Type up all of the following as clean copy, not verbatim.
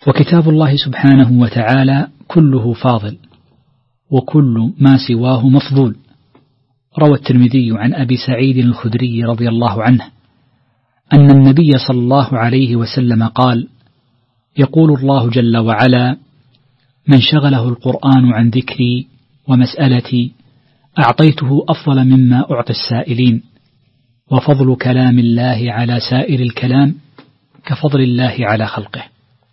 وكتاب الله سبحانه وتعالى كله فاضل، وكل ما سواه مفضول. روى الترمذي عن أبي سعيد الخدري رضي الله عنه أن النبي صلى الله عليه وسلم قال: يقول الله جل وعلا: من شغله القرآن عن ذكري ومسألتي أعطيته أفضل مما أعطي السائلين، وفضل كلام الله على سائر الكلام كفضل الله على خلقه.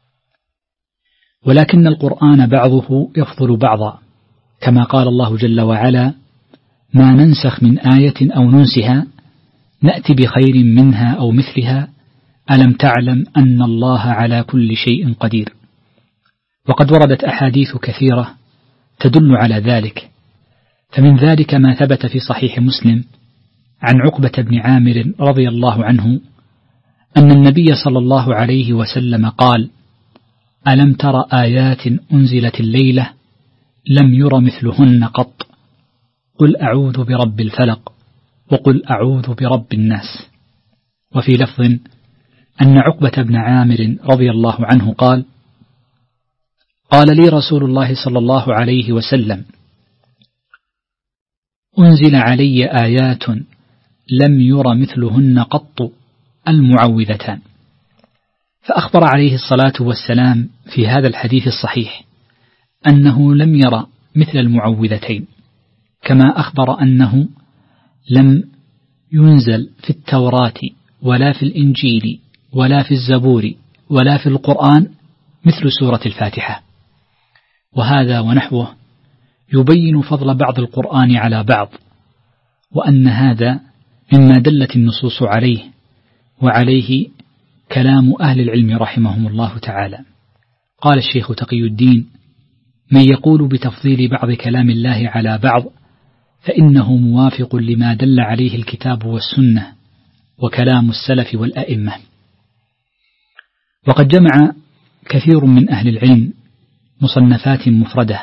ولكن القرآن بعضه يفضل بعضا، كما قال الله جل وعلا: ما ننسخ من آية أو ننسها نأتي بخير منها أو مثلها ألم تعلم أن الله على كل شيء قدير. وقد وردت أحاديث كثيرة تدل على ذلك، فمن ذلك ما ثبت في صحيح مسلم عن عقبة بن عامر رضي الله عنه أن النبي صلى الله عليه وسلم قال: ألم تر آيات أنزلت الليلة لم ير مثلهن قط، قل أعوذ برب الفلق وقل أعوذ برب الناس. وفي لفظ أن عقبة بن عامر رضي الله عنه قال: قال لي رسول الله صلى الله عليه وسلم: أنزل علي آيات لم ير مثلهن قط المعوذتان. فأخبر عليه الصلاة والسلام في هذا الحديث الصحيح أنه لم ير مثل المعوذتين، كما أخبر أنه لم ينزل في التوراة ولا في الإنجيل ولا في الزبور ولا في القرآن مثل سورة الفاتحة. وهذا ونحوه يبين فضل بعض القرآن على بعض، وأن هذا مما دلت النصوص عليه، وعليه كلام أهل العلم رحمهم الله تعالى. قال الشيخ تقي الدين: من يقول بتفضيل بعض كلام الله على بعض فإنه موافق لما دل عليه الكتاب والسنة وكلام السلف والأئمة. وقد جمع كثير من أهل العلم مصنفات مفردة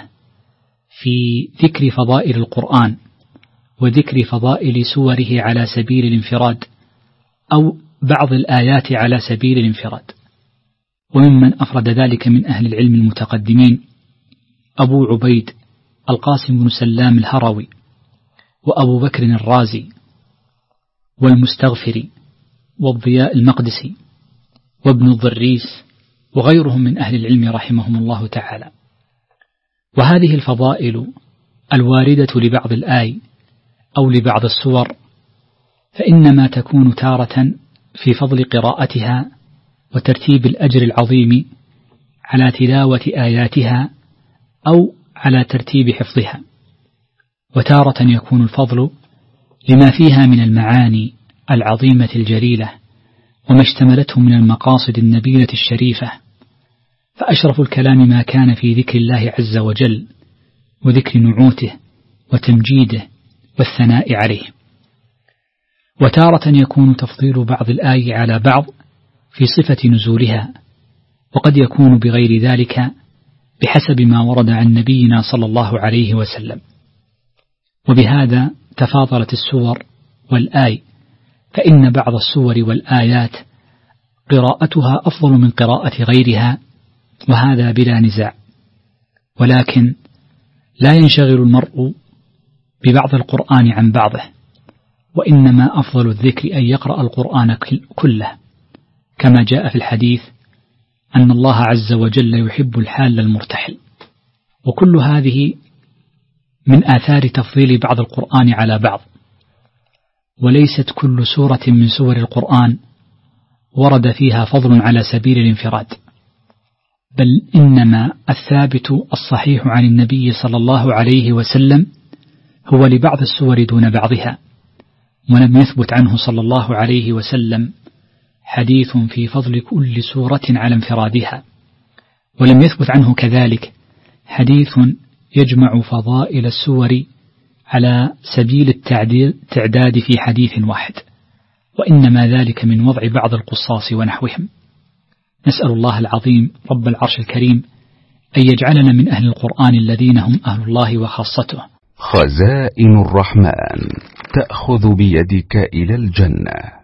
في ذكر فضائل القرآن وذكر فضائل سوره على سبيل الانفراد أو بعض الآيات على سبيل الانفراد. وممن أفرد ذلك من أهل العلم المتقدمين أبو عبيد القاسم بن سلام الهروي، وأبو بكر الرازي، والمستغفري، والضياء المقدسي، وابن الضريس، وغيرهم من أهل العلم رحمهم الله تعالى. وهذه الفضائل الواردة لبعض الآي أو لبعض السور فإنما تكون تارة في فضل قراءتها وترتيب الأجر العظيم على تلاوة آياتها أو على ترتيب حفظها، وتارة يكون الفضل لما فيها من المعاني العظيمة الجليلة وما اشتملته من المقاصد النبيلة الشريفة. فأشرف الكلام ما كان في ذكر الله عز وجل وذكر نعوته وتمجيده والثناء عليه. وتارة يكون تفضيل بعض الآي على بعض في صفة نزولها، وقد يكون بغير ذلك بحسب ما ورد عن نبينا صلى الله عليه وسلم. وبهذا تفاضلت السور والآي، فإن بعض السور والآيات قراءتها أفضل من قراءة غيرها، وهذا بلا نزاع. ولكن لا ينشغل المرء ببعض القرآن عن بعضه، وإنما أفضل الذكر أن يقرأ القرآن كله، كما جاء في الحديث أن الله عز وجل يحب الحال المرتحل. وكل هذه من آثار تفضيل بعض القرآن على بعض. وليست كل سورة من سور القرآن ورد فيها فضل على سبيل الانفراد، بل إنما الثابت الصحيح عن النبي صلى الله عليه وسلم هو لبعض السور دون بعضها، ولم يثبت عنه صلى الله عليه وسلم حديث في فضل كل سورة على انفرادها، ولم يثبت عنه كذلك حديث يجمع فضائل السور على سبيل التعداد في حديث واحد، وإنما ذلك من وضع بعض القصاص ونحوهم. نسأل الله العظيم رب العرش الكريم أن يجعلنا من أهل القرآن الذين هم أهل الله وخاصته. خزائن الرحمن تأخذ بيدك إلى الجنة.